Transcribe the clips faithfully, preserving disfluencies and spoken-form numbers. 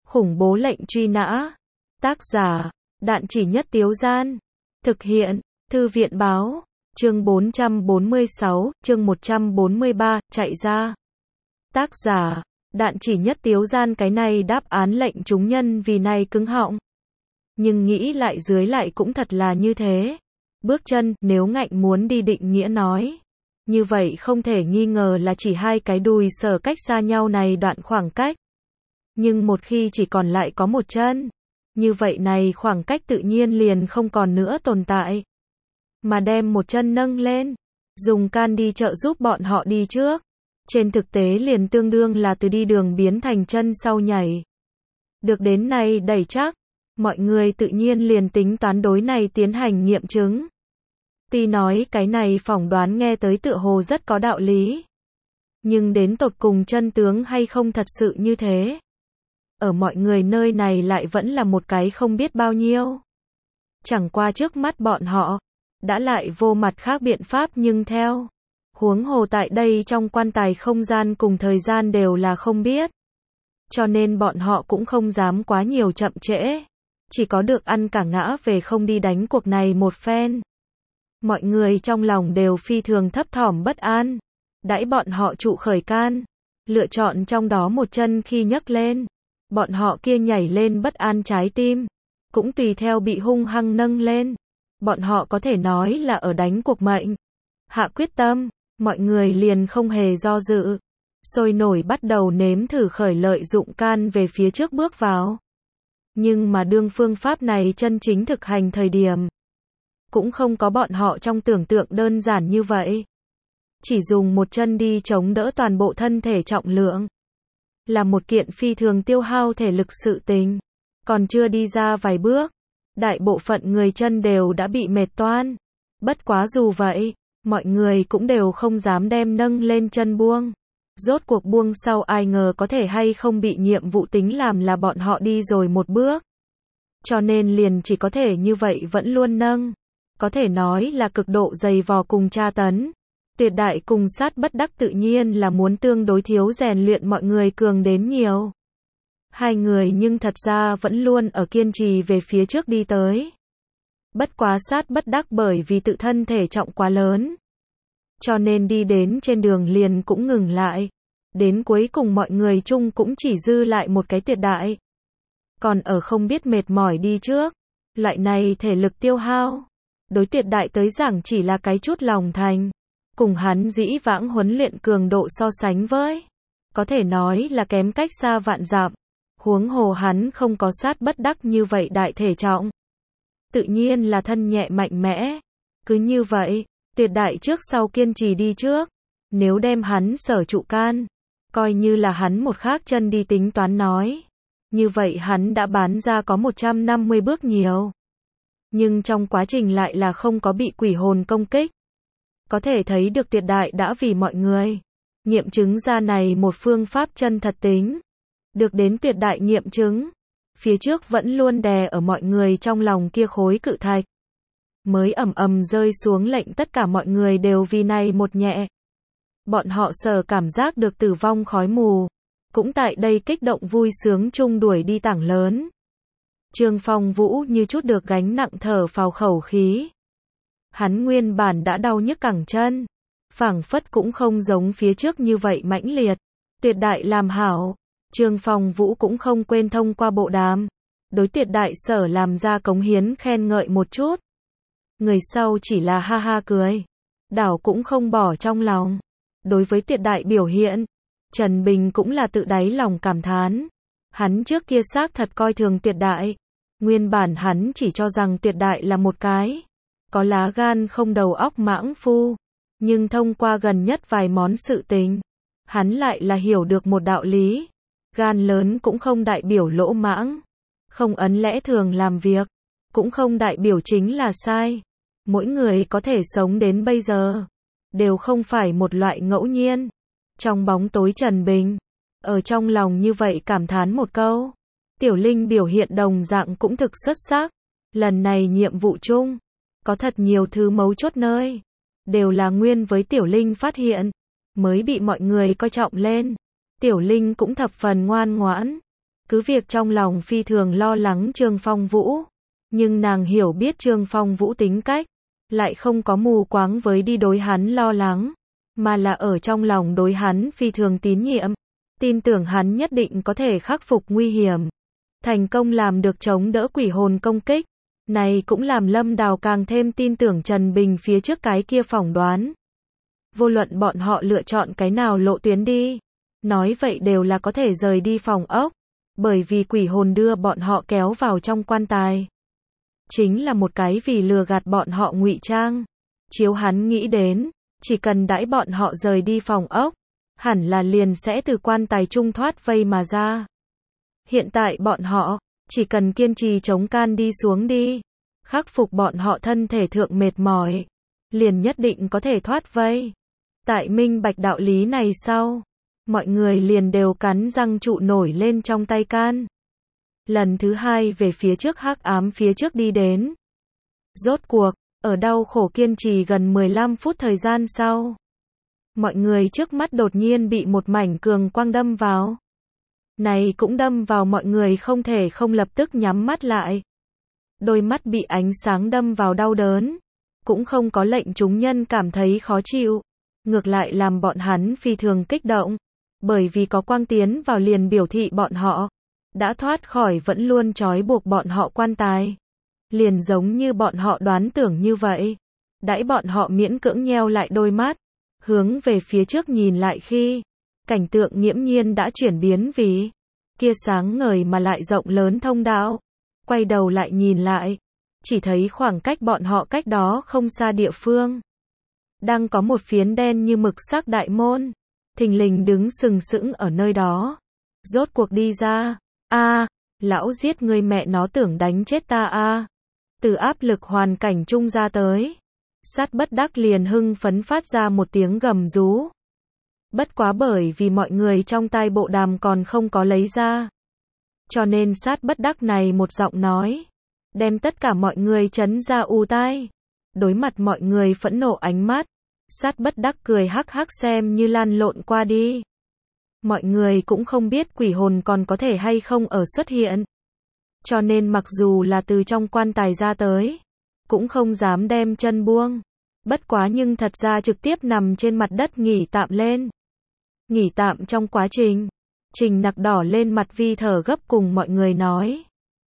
Khủng bố lệnh truy nã. Tác giả, Đạn Chỉ Nhất Tiếu Gian. Thực hiện, Thư viện Báo. Chương bốn trăm bốn mươi sáu, chương một trăm bốn mươi ba, chạy ra. Tác giả, Đạn Chỉ Nhất Tiếu Gian. Cái này đáp án lệnh chúng nhân vì này cứng họng. Nhưng nghĩ lại dưới lại cũng thật là như thế. Bước chân, nếu ngạnh muốn đi định nghĩa nói. Như vậy không thể nghi ngờ là chỉ hai cái đùi sở cách xa nhau này đoạn khoảng cách. Nhưng một khi chỉ còn lại có một chân, như vậy này khoảng cách tự nhiên liền không còn nữa tồn tại. Mà đem một chân nâng lên, dùng can đi trợ giúp bọn họ đi trước. Trên thực tế liền tương đương là từ đi đường biến thành chân sau nhảy. Được đến này đẩy chắc, mọi người tự nhiên liền tính toán đối này tiến hành nghiệm chứng. Tuy nói cái này phỏng đoán nghe tới tựa hồ rất có đạo lý. Nhưng đến tột cùng chân tướng hay không thật sự như thế. Ở mọi người nơi này lại vẫn là một cái không biết bao nhiêu. Chẳng qua trước mắt bọn họ, đã lại vô mặt khác biện pháp nhưng theo. Huống hồ tại đây trong quan tài không gian cùng thời gian đều là không biết. Cho nên bọn họ cũng không dám quá nhiều chậm trễ. Chỉ có được ăn cả ngã về không đi đánh cuộc này một phen. Mọi người trong lòng đều phi thường thấp thỏm bất an. Đãi bọn họ trụ khởi can. Lựa chọn trong đó một chân khi nhấc lên. Bọn họ kia nhảy lên bất an trái tim. Cũng tùy theo bị hung hăng nâng lên. Bọn họ có thể nói là ở đánh cuộc mệnh. Hạ quyết tâm, mọi người liền không hề do dự. Sôi nổi bắt đầu nếm thử khởi lợi dụng can về phía trước bước vào. Nhưng mà đương phương pháp này chân chính thực hành thời điểm. Cũng không có bọn họ trong tưởng tượng đơn giản như vậy. Chỉ dùng một chân đi chống đỡ toàn bộ thân thể trọng lượng. Là một kiện phi thường tiêu hao thể lực sự tình. Còn chưa đi ra vài bước. Đại bộ phận người chân đều đã bị mệt toan. Bất quá dù vậy, mọi người cũng đều không dám đem nâng lên chân buông. Rốt cuộc buông sau ai ngờ có thể hay không bị nhiệm vụ tính làm là bọn họ đi rồi một bước. Cho nên liền chỉ có thể như vậy vẫn luôn nâng. Có thể nói là cực độ dày vò cùng tra tấn. Tuyệt đại cùng sát bất đắc tự nhiên là muốn tương đối thiếu rèn luyện mọi người cường đến nhiều. Hai người nhưng thật ra vẫn luôn ở kiên trì về phía trước đi tới. Bất quá sát bất đắc bởi vì tự thân thể trọng quá lớn. Cho nên đi đến trên đường liền cũng ngừng lại. Đến cuối cùng mọi người chung cũng chỉ dư lại một cái tuyệt đại. Còn ở không biết mệt mỏi đi trước. Loại này thể lực tiêu hao. Đối tuyệt đại tới giảng chỉ là cái chút lòng thành. Cùng hắn dĩ vãng huấn luyện cường độ so sánh với. Có thể nói là kém cách xa vạn dặm. Huống hồ hắn không có sát bất đắc như vậy đại thể trọng. Tự nhiên là thân nhẹ mạnh mẽ. Cứ như vậy, tuyệt đại trước sau kiên trì đi trước. Nếu đem hắn sở trụ can, coi như là hắn một khác chân đi tính toán nói. Như vậy hắn đã bán ra có một trăm năm mươi bước nhiều. Nhưng trong quá trình lại là không có bị quỷ hồn công kích. Có thể thấy được tuyệt đại đã vì mọi người nghiệm chứng ra này một phương pháp chân thật tính. Được đến tuyệt đại nghiệm chứng. Phía trước vẫn luôn đè ở mọi người trong lòng kia khối cự thạch. Mới ầm ầm rơi xuống lệnh tất cả mọi người đều vì này một nhẹ. Bọn họ sở cảm giác được tử vong khói mù. Cũng tại đây kích động vui sướng chung đuổi đi tảng lớn. Trương Phong Vũ như chút được gánh nặng thở phào khẩu khí. Hắn nguyên bản đã đau nhức cẳng chân. Phảng phất cũng không giống phía trước như vậy mãnh liệt. Tuyệt đại làm hảo. Trương Phong Vũ cũng không quên thông qua bộ đàm. Đối tuyệt đại sở làm ra cống hiến khen ngợi một chút. Người sau chỉ là ha ha cười. Đảo cũng không bỏ trong lòng. Đối với tuyệt đại biểu hiện, Trần Bình cũng là tự đáy lòng cảm thán. Hắn trước kia xác thật coi thường tuyệt đại. Nguyên bản hắn chỉ cho rằng tuyệt đại là một cái có lá gan không đầu óc mãng phu. Nhưng thông qua gần nhất vài món sự tình, hắn lại là hiểu được một đạo lý. Gan lớn cũng không đại biểu lỗ mãng. Không ấn lẽ thường làm việc. Cũng không đại biểu chính là sai. Mỗi người có thể sống đến bây giờ. Đều không phải một loại ngẫu nhiên. Trong bóng tối Trần Bình. Ở trong lòng như vậy cảm thán một câu. Tiểu Linh biểu hiện đồng dạng cũng thực xuất sắc. Lần này nhiệm vụ chung. Có thật nhiều thứ mấu chốt nơi. Đều là nguyên với Tiểu Linh phát hiện. Mới bị mọi người coi trọng lên. Tiểu Linh cũng thập phần ngoan ngoãn. Cứ việc trong lòng phi thường lo lắng Trương Phong Vũ, nhưng nàng hiểu biết Trương Phong Vũ tính cách, lại không có mù quáng với đi đối hắn lo lắng, mà là ở trong lòng đối hắn phi thường tín nhiệm, tin tưởng hắn nhất định có thể khắc phục nguy hiểm, thành công làm được chống đỡ quỷ hồn công kích. Này cũng làm Lâm Đào càng thêm tin tưởng Trần Bình phía trước cái kia phỏng đoán. Vô luận bọn họ lựa chọn cái nào lộ tuyến đi, nói vậy đều là có thể rời đi phòng ốc, bởi vì quỷ hồn đưa bọn họ kéo vào trong quan tài. Chính là một cái vì lừa gạt bọn họ ngụy trang. Chiếu hắn nghĩ đến, chỉ cần đãi bọn họ rời đi phòng ốc, hẳn là liền sẽ từ quan tài trung thoát vây mà ra. Hiện tại bọn họ, chỉ cần kiên trì chống can đi xuống đi, khắc phục bọn họ thân thể thượng mệt mỏi, liền nhất định có thể thoát vây. Tại minh bạch đạo lý này sau, mọi người liền đều cắn răng trụ nổi lên trong tay can. Lần thứ hai về phía trước hắc ám phía trước đi đến. Rốt cuộc, ở đau khổ kiên trì gần mười lăm phút thời gian sau, mọi người trước mắt đột nhiên bị một mảnh cường quang đâm vào. Này cũng đâm vào mọi người không thể không lập tức nhắm mắt lại. Đôi mắt bị ánh sáng đâm vào đau đớn, cũng không có lệnh chúng nhân cảm thấy khó chịu, ngược lại làm bọn hắn phi thường kích động, bởi vì có quang tiến vào liền biểu thị bọn họ đã thoát khỏi vẫn luôn trói buộc bọn họ quan tài. Liền giống như bọn họ đoán tưởng như vậy, đãi bọn họ miễn cưỡng nheo lại đôi mắt, hướng về phía trước nhìn lại khi, cảnh tượng nghiễm nhiên đã chuyển biến vì kia sáng ngời mà lại rộng lớn thông đạo. Quay đầu lại nhìn lại, chỉ thấy khoảng cách bọn họ cách đó không xa địa phương, đang có một phiến đen như mực sắc đại môn, thình lình đứng sừng sững ở nơi đó. Rốt cuộc đi ra, a, lão giết người mẹ nó tưởng đánh chết ta a. Từ áp lực hoàn cảnh trung ra tới, Sát Bất Đắc liền hưng phấn phát ra một tiếng gầm rú. Bất quá bởi vì mọi người trong tai bộ đàm còn không có lấy ra, cho nên Sát Bất Đắc này một giọng nói, đem tất cả mọi người chấn ra u tai. Đối mặt mọi người phẫn nộ ánh mắt, Sát Bất Đắc cười hắc hắc xem như lăn lộn qua đi. Mọi người cũng không biết quỷ hồn còn có thể hay không ở xuất hiện, cho nên mặc dù là từ trong quan tài ra tới, cũng không dám đem chân buông. Bất quá nhưng thật ra trực tiếp nằm trên mặt đất nghỉ tạm lên. Nghỉ tạm trong quá trình, Trình Nặc đỏ lên mặt vi thở gấp cùng mọi người nói.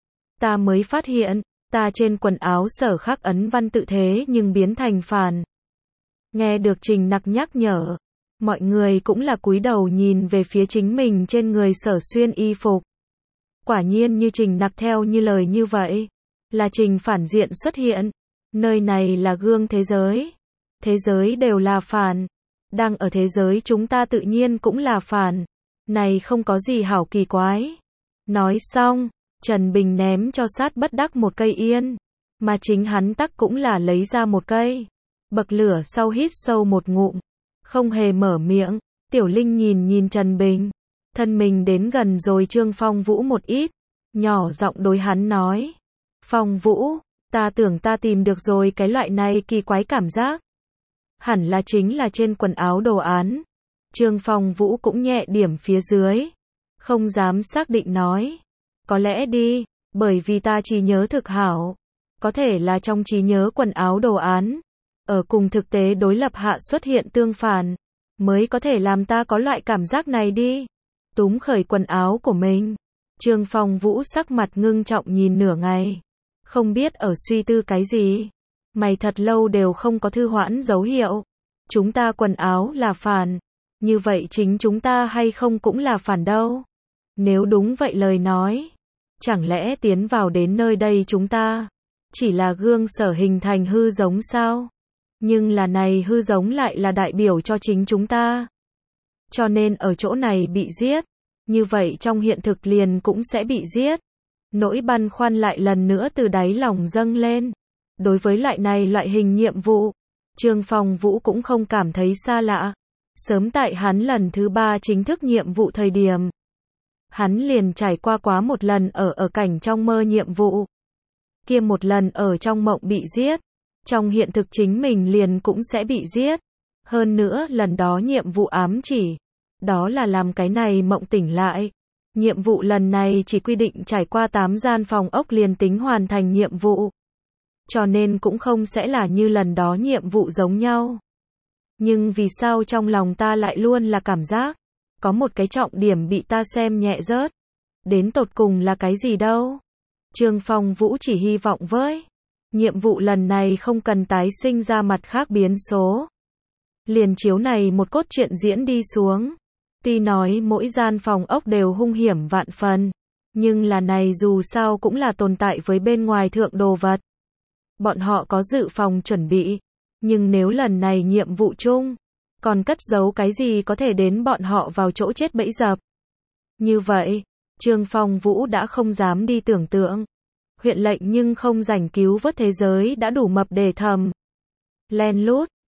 Ta mới phát hiện, ta trên quần áo sở khắc ấn văn tự thế nhưng biến thành phản. Nghe được Trình Nặc nhắc nhở, mọi người cũng là cúi đầu nhìn về phía chính mình trên người sở xuyên y phục. Quả nhiên như Trình Nặc theo như lời như vậy, là Trình phản diện xuất hiện. Nơi này là gương thế giới. Thế giới đều là phản. Đang ở thế giới chúng ta tự nhiên cũng là phản. Này không có gì hảo kỳ quái. Nói xong, Trần Bình ném cho Sát Bất Đắc một cây yên, mà chính hắn tắc cũng là lấy ra một cây. Bậc lửa sau hít sâu một ngụm, không hề mở miệng. Tiểu Linh nhìn nhìn Trần Bình, thân mình đến gần rồi Trương Phong Vũ một ít, nhỏ giọng đối hắn nói. Phong Vũ, ta tưởng ta tìm được rồi cái loại này kỳ quái cảm giác. Hẳn là chính là trên quần áo đồ án. Trương Phong Vũ cũng nhẹ điểm phía dưới, không dám xác định nói. Có lẽ đi, bởi vì ta chỉ nhớ thực hảo. Có thể là trong trí nhớ quần áo đồ án, ở cùng thực tế đối lập hạ xuất hiện tương phản, mới có thể làm ta có loại cảm giác này đi. Túm khởi quần áo của mình, Trương Phong Vũ sắc mặt ngưng trọng nhìn nửa ngày, không biết ở suy tư cái gì. Mày thật lâu đều không có thư hoãn dấu hiệu. Chúng ta quần áo là phản, như vậy chính chúng ta hay không cũng là phản đâu. Nếu đúng vậy lời nói, chẳng lẽ tiến vào đến nơi đây chúng ta chỉ là gương sở hình thành hư giống sao? Nhưng là này hư giống lại là đại biểu cho chính chúng ta. Cho nên ở chỗ này bị giết, như vậy trong hiện thực liền cũng sẽ bị giết. Nỗi băn khoăn lại lần nữa từ đáy lòng dâng lên. Đối với loại này loại hình nhiệm vụ, Trương Phong Vũ cũng không cảm thấy xa lạ. Sớm tại hắn lần thứ ba chính thức nhiệm vụ thời điểm, hắn liền trải qua quá một lần ở ở cảnh trong mơ nhiệm vụ. Kia một lần ở trong mộng bị giết, trong hiện thực chính mình liền cũng sẽ bị giết. Hơn nữa lần đó nhiệm vụ ám chỉ, đó là làm cái này mộng tỉnh lại, Nhiệm vụ lần này chỉ quy định trải qua tám gian phòng ốc liền tính hoàn thành nhiệm vụ. Cho nên cũng không sẽ là như lần đó nhiệm vụ giống nhau. Nhưng vì sao trong lòng ta lại luôn là cảm giác, có một cái trọng điểm bị ta xem nhẹ rớt. Đến tột cùng là cái gì đâu? Trương Phong Vũ chỉ hy vọng với nhiệm vụ lần này không cần tái sinh ra mặt khác biến số. Liền chiếu này một cốt truyện diễn đi xuống. Tuy nói mỗi gian phòng ốc đều hung hiểm vạn phần, nhưng là này dù sao cũng là tồn tại với bên ngoài thượng đồ vật. Bọn họ có dự phòng chuẩn bị, nhưng nếu lần này nhiệm vụ chung, còn cất giấu cái gì có thể đến bọn họ vào chỗ chết bẫy dập. Như vậy, Trương Phong Vũ đã không dám đi tưởng tượng. Huyện lệnh nhưng không rảnh cứu vớt thế giới đã đủ mập để thầm. Len lút,